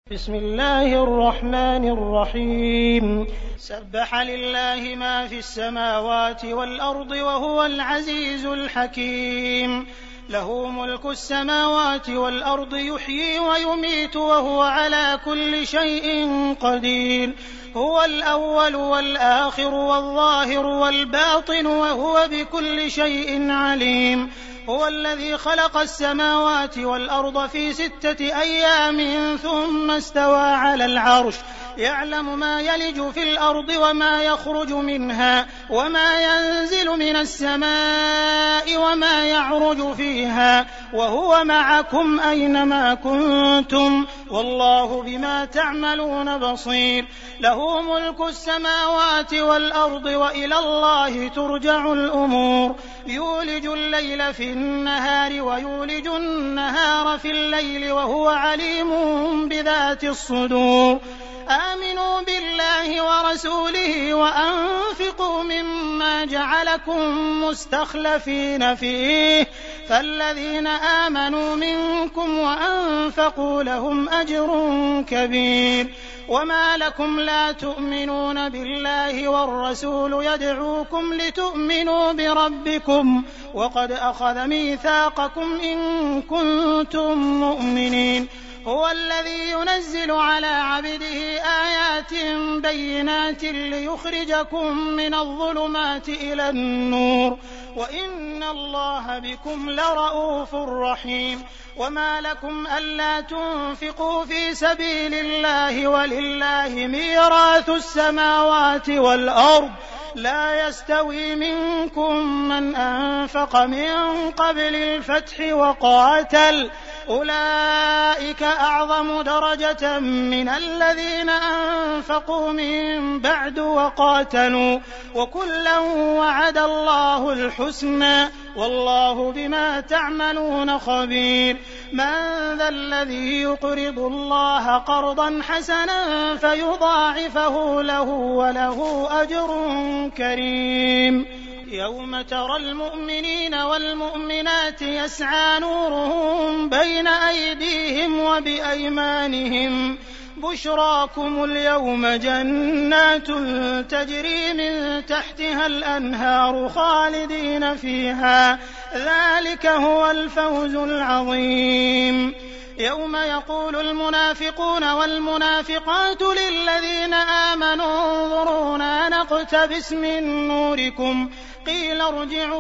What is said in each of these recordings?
بسم الله الرحمن الرحيم. سبح لله ما في السماوات والأرض وهو العزيز الحكيم. له ملك السماوات والأرض يحيي ويميت وهو على كل شيء قدير. هو الأول والآخر والظاهر والباطن وهو بكل شيء عليم. هو الذي خلق السماوات والأرض في 6 أيام ثم استوى على العرش يعلم ما يلج في الأرض وما يخرج منها وما ينزل من السماء وما يعرج فيها وهو معكم أينما كنتم والله بما تعملون بصير. له ملك السماوات والأرض وإلى الله ترجع الأمور. يولج الليل في النهار ويولج النهار في الليل وهو عليم بذات الصدور. آمنوا بالله ورسوله وأنفقوا مما جعلكم مستخلفين فيه فالذين آمنوا منكم وأنفقوا لهم أجر كبير. وما لكم لا تؤمنون بالله والرسول يدعوكم لتؤمنوا بربكم وقد أخذ ميثاقكم إن كنتم مؤمنين. هو الذي ينزل على عبده آيات بينات ليخرجكم من الظلمات إلى النور وإن الله بكم لرءوف رحيم. وما لكم ألا تنفقوا في سبيل الله ولله ميراث السماوات والأرض لا يستوي منكم من أنفق من قبل الفتح وقاتل أولئك أعظم درجة من الذين أنفقوا من بعد وقاتلوا وكلا وعد الله الحسنى والله بما تعملون خبير. من ذا الذي يقرض الله قرضا حسنا فيضاعفه له وله أجر كريم. يوم ترى المؤمنين والمؤمنات يسعى نورهم بين أيديهم وبأيمانهم بشراكم اليوم جنات تجري من تحتها الأنهار خالدين فيها ذلك هو الفوز العظيم. يوم يقول المنافقون والمنافقات للذين آمنوا انظرونا نقتبس من نوركم قيل ارجعوا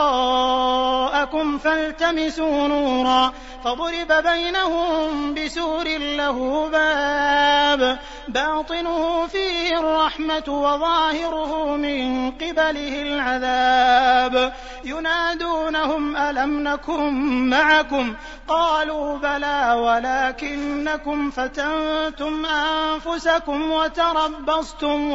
وراءكم فالتمسوا نورا فضرب بينهم بسور له باب باطنه فيه الرحمة وظاهره من قبله العذاب ينادونهم ألم نكن معكم قالوا بلى ولكنكم فتنتم أنفسكم وتربصتم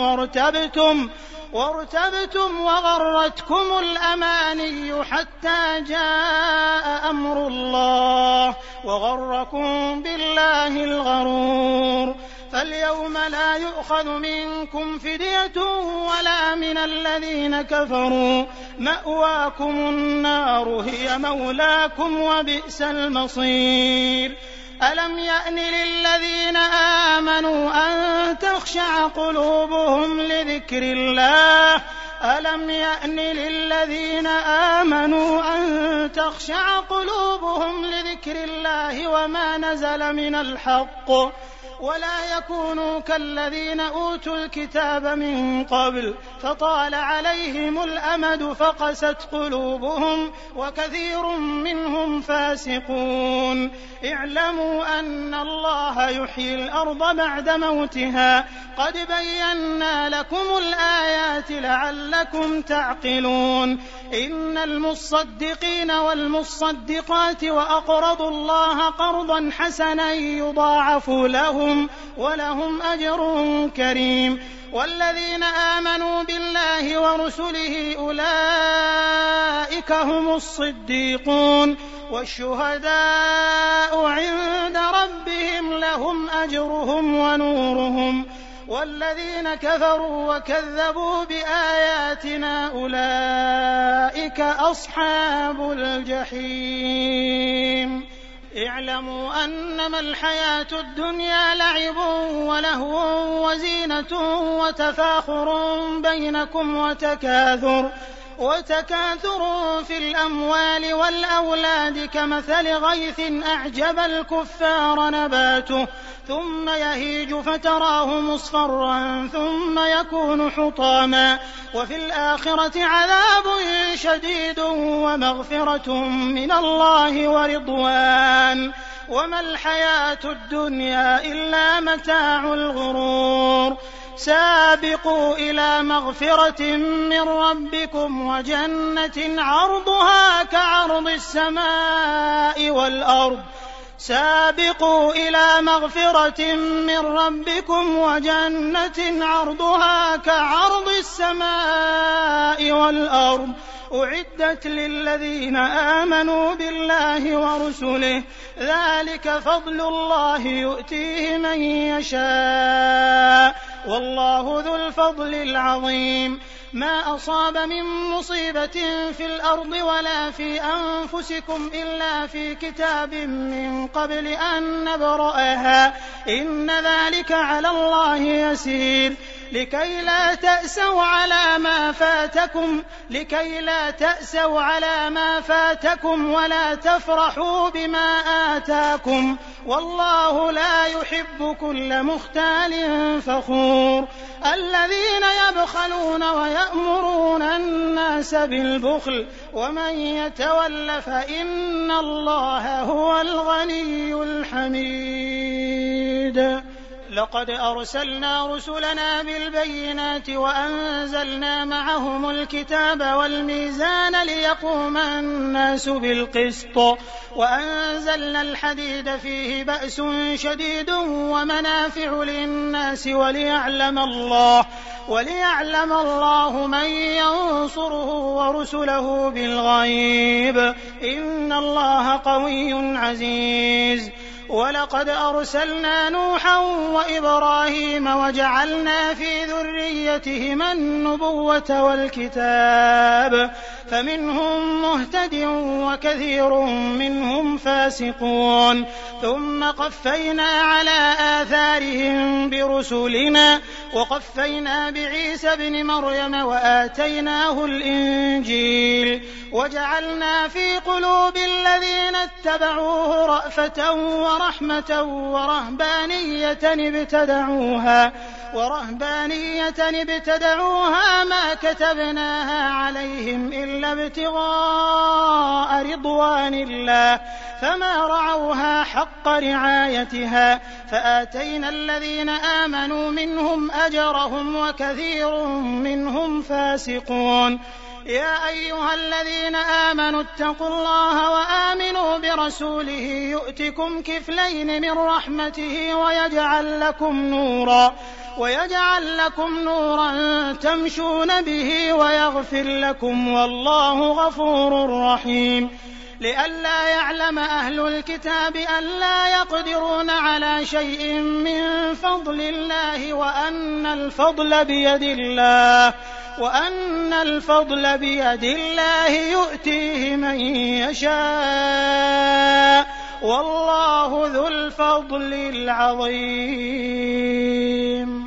وارتبتم وغرتكم الأماني حتى جاء أمر الله وغركم بالله الغرور. فاليوم لا يؤخذ منكم فدية ولا من الذين كفروا مأواكم النار هي مولاكم وبئس المصير. ألم يأن للذين آمنوا أن تخشع قلوبهم لذكر الله ألم يأن للذين آمنوا أن تخشع قلوبهم لذكر الله وما نزل من الحق ولا يكونوا كالذين أوتوا الكتاب من قبل فطال عليهم الأمد فقست قلوبهم وكثير منهم فاسقون. اعلموا أن الله يحيي الأرض بعد موتها قد بينا لكم الآيات لعلكم تعقلون. إن المصدقين والمصدقات وأقرضوا الله قرضا حسنا يضاعف لهم ولهم أجر كريم. والذين آمنوا بالله ورسله أولئك هم الصديقون والشهداء عند ربهم لهم أجرهم ونورهم. والذين كفروا وكذبوا بآياتنا أولئك أصحاب الجحيم. اعلموا أنما الحياة الدنيا لعب ولهو وزينة وتفاخر بينكم وتكاثر في الأموال والأولاد كمثل غيث أعجب الكفار نباته ثم يهيج فتراه مصفرا ثم يكون حطاما وفي الآخرة عذاب شديد ومغفرة من الله ورضوان وما الحياة الدنيا إلا متاع الغرور سابقوا إلى مغفرة من ربكم وجنة عرضها كعرض السماء والأرض سابقوا إلى مغفرة من ربكم وجنة عرضها كعرض السماء والأرض أعدت للذين آمنوا بالله ورسله ذلك فضل الله يؤتيه من يشاء والله ذو الفضل العظيم ما أصاب من مصيبة في الأرض ولا في أنفسكم إلا في كتاب من قبل أن نبرأها إن ذلك على الله يسير لكي لا تأسوا على ما فاتكم ولا تفرحوا بما آتاكم والله لا يحب كل مختال فخور الذين يبخلون ويأمرون الناس بالبخل ومن يتول فإن الله هو الغني الحميد لقد أرسلنا رسلنا بالبينات وأنزلنا معهم الكتاب والميزان ليقوم الناس بالقسط وأنزلنا الحديد فيه بأس شديد ومنافع للناس وليعلم الله من ينصره ورسله بالغيب إن الله قوي عزيز ولقد أرسلنا نوحا وإبراهيم وجعلنا في ذريتهما النبوة والكتاب فمنهم مهتد وكثير منهم فاسقون ثم قفينا على آثارهم برسلنا وقفينا بعيسى ابن مريم وآتيناه الإنجيل وجعلنا في قلوب الذين اتبعوه رأفة ورحمة ورهبانية ابتدعوها ما كتبناها عليهم إلا ابتغاء رضوان الله فما رعوها حق رعايتها فآتينا الذين آمنوا منهم أجرهم وكثير منهم فاسقون يا أيها الذين آمنوا اتقوا الله وآمنوا برسوله يؤتكم كفلين من رحمته ويجعل لكم نورا تمشون به ويغفر لكم والله غفور رحيم لئلا يعلم أهل الكتاب ألا يقدرون على شيء من فضل الله وأن الفضل بيد الله يؤتيه من يشاء والله ذو الفضل العظيم